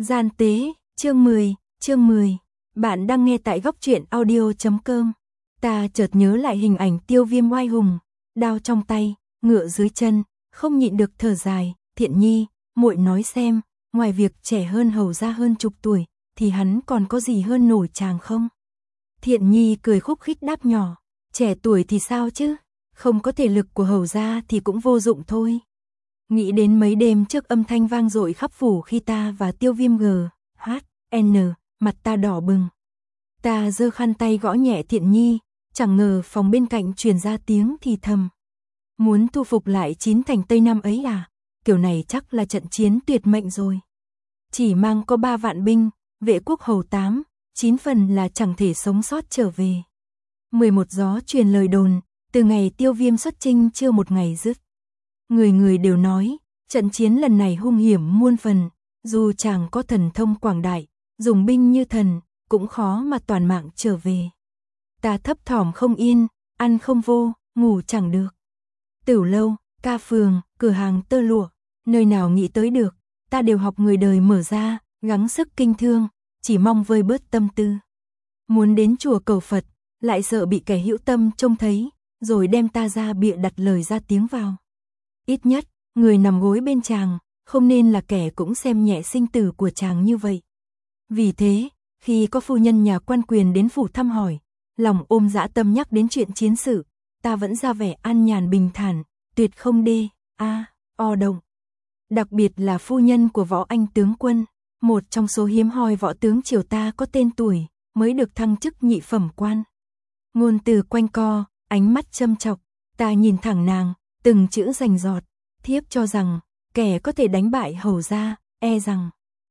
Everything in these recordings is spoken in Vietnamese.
Gian tế, chương 10. Bạn đang nghe tại góc truyện audio.com. Ta chợt nhớ lại hình ảnh Tiêu Viêm oai hùng, đao trong tay, ngựa dưới chân, không nhịn được thở dài. Thiện Nhi, muội nói xem, ngoài việc trẻ hơn hầu ra hơn chục tuổi, thì hắn còn có gì hơn nổi chàng không? Thiện Nhi cười khúc khích đáp nhỏ, trẻ tuổi thì sao chứ, không có thể lực của hầu ra thì cũng vô dụng thôi. Nghĩ đến mấy đêm trước âm thanh vang dội khắp phủ khi ta và Tiêu Viêm mặt ta đỏ bừng. Ta giơ khăn tay gõ nhẹ Thiện Nhi, chẳng ngờ phòng bên cạnh truyền ra tiếng thì thầm. Muốn thu phục lại 9 thành Tây Nam ấy à? Kiểu này chắc là trận chiến tuyệt mệnh rồi. Chỉ mang có 3 vạn binh, vệ quốc hầu 8, 9 phần là chẳng thể sống sót trở về. 11 gió truyền lời đồn, từ ngày Tiêu Viêm xuất chinh chưa một ngày dứt. Người người đều nói, trận chiến lần này hung hiểm muôn phần, dù chàng có thần thông quảng đại, dùng binh như thần, cũng khó mà toàn mạng trở về. Ta thấp thỏm không yên, ăn không vô, ngủ chẳng được. Tửu lâu, ca phường, cửa hàng tơ lụa, nơi nào nghĩ tới được, ta đều học người đời mở ra, gắng sức kinh thương, chỉ mong vơi bớt tâm tư. Muốn đến chùa cầu Phật, lại sợ bị kẻ hữu tâm trông thấy, rồi đem ta ra bịa đặt lời ra tiếng vào. Ít nhất, người nằm gối bên chàng, không nên là kẻ cũng xem nhẹ sinh tử của chàng như vậy. Vì thế, khi có phu nhân nhà quan quyền đến phủ thăm hỏi, lòng ôm dã tâm nhắc đến chuyện chiến sự, ta vẫn ra vẻ an nhàn bình thản, tuyệt không động. Đặc biệt là phu nhân của Võ Anh tướng quân, một trong số hiếm hoi võ tướng triều ta có tên tuổi, mới được thăng chức nhị phẩm quan. Ngôn từ quanh co, ánh mắt châm chọc, ta nhìn thẳng nàng, từng chữ rành rọt, thiếp cho rằng, kẻ có thể đánh bại hầu ra, e rằng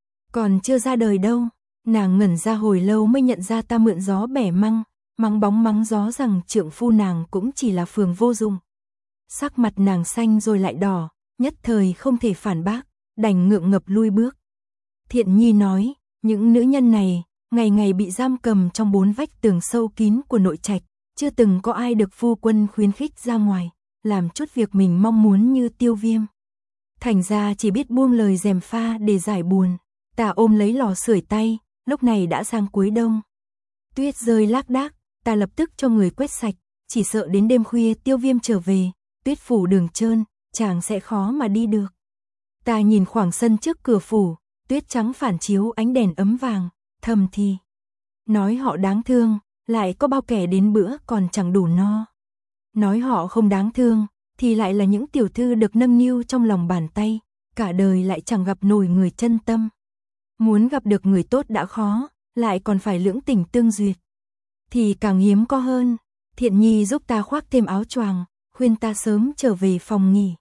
còn chưa ra đời đâu. Nàng ngẩn ra hồi lâu mới nhận ra ta mượn gió bẻ mắng bóng mắng gió rằng trượng phu nàng cũng chỉ là phường vô dụng. Sắc mặt nàng xanh rồi lại đỏ, nhất thời không thể phản bác, đành ngượng ngập lui bước. Thiện Nhi nói, những nữ nhân này, ngày ngày bị giam cầm trong 4 vách tường sâu kín của nội trạch, chưa từng có ai được phu quân khuyến khích ra ngoài, làm chút việc mình mong muốn như Tiêu Viêm. Thành ra chỉ biết buông lời gièm pha để giải buồn. Ta ôm lấy lò sưởi tay, lúc này đã sang cuối đông. Tuyết rơi lác đác, ta lập tức cho người quét sạch, chỉ sợ đến đêm khuya Tiêu Viêm trở về, tuyết phủ đường trơn, chàng sẽ khó mà đi được. Ta nhìn khoảng sân trước cửa phủ, tuyết trắng phản chiếu ánh đèn ấm vàng, thầm thì. Nói họ đáng thương, lại có bao kẻ đến bữa còn chẳng đủ no. Nói họ không đáng thương, thì lại là những tiểu thư được nâng niu trong lòng bàn tay, cả đời lại chẳng gặp nổi người chân tâm. Muốn gặp được người tốt đã khó, lại còn phải lưỡng tình tương duyệt, thì càng hiếm có hơn. Thiện Nhi giúp ta khoác thêm áo choàng, khuyên ta sớm trở về phòng nghỉ.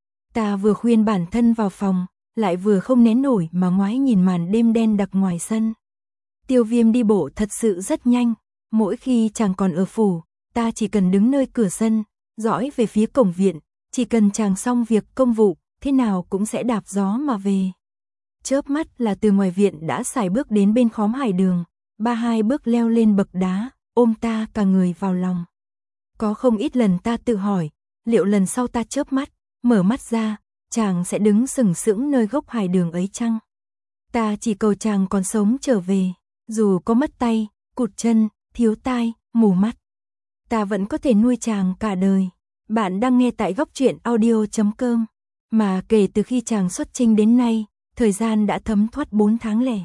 Ta vừa khuyên bản thân vào phòng, lại vừa không nén nổi mà ngoái nhìn màn đêm đen đặc ngoài sân. Tiêu Viêm đi bộ thật sự rất nhanh, mỗi khi chàng còn ở phủ, ta chỉ cần đứng nơi cửa sân, dõi về phía cổng viện, chỉ cần chàng xong việc công vụ, thế nào cũng sẽ đạp gió mà về. Chớp mắt là từ ngoài viện đã sải bước đến bên khóm hải đường, 2 bước leo lên bậc đá, ôm ta cả người vào lòng. Có không ít lần ta tự hỏi, liệu lần sau ta chớp mắt, mở mắt ra, chàng sẽ đứng sừng sững nơi gốc hải đường ấy chăng? Ta chỉ cầu chàng còn sống trở về, dù có mất tay, cụt chân, thiếu tai, mù mắt, ta vẫn có thể nuôi chàng cả đời. Bạn đang nghe tại góc truyện audio.com, mà kể từ khi chàng xuất chinh đến nay, thời gian đã thấm thoát 4 tháng lẻ.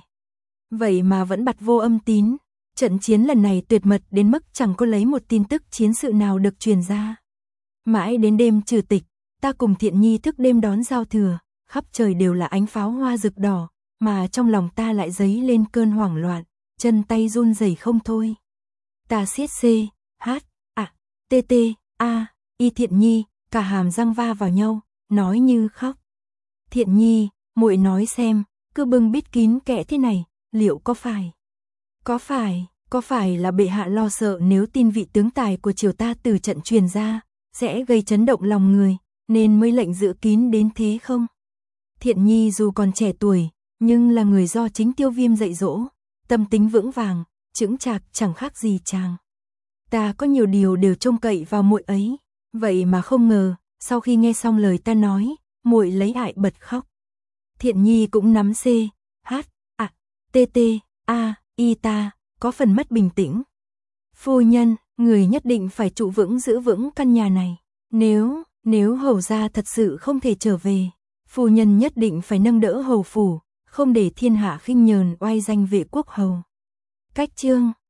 Vậy mà vẫn bặt vô âm tín, trận chiến lần này tuyệt mật đến mức chẳng có lấy một tin tức chiến sự nào được truyền ra. Mãi đến đêm trừ tịch, ta cùng Thiện Nhi thức đêm đón giao thừa, khắp trời đều là ánh pháo hoa rực đỏ, mà trong lòng ta lại dấy lên cơn hoảng loạn, chân tay run rẩy không thôi. Ta siết y Thiện Nhi, cả hàm răng va vào nhau, nói như khóc. Thiện Nhi, muội nói xem, cứ bưng bít kín kẽ thế này, liệu có phải là bệ hạ lo sợ nếu tin vị tướng tài của triều ta từ trận truyền ra, sẽ gây chấn động lòng người, nên mới lệnh giữ kín đến thế không? Thiện Nhi dù còn trẻ tuổi, nhưng là người do chính Tiêu Viêm dạy dỗ, tâm tính vững vàng, chững chạc chẳng khác gì chàng. Ta có nhiều điều đều trông cậy vào muội ấy, vậy mà không ngờ, sau khi nghe xong lời ta nói, muội lấy ại bật khóc. Thiện Nhi cũng nắm y ta, có phần mất bình tĩnh. Phu nhân, người nhất định phải trụ vững giữ vững căn nhà này. Nếu hầu gia thật sự không thể trở về, phu nhân nhất định phải nâng đỡ hầu phủ, không để thiên hạ khinh nhờn oai danh vệ quốc hầu. Cách chương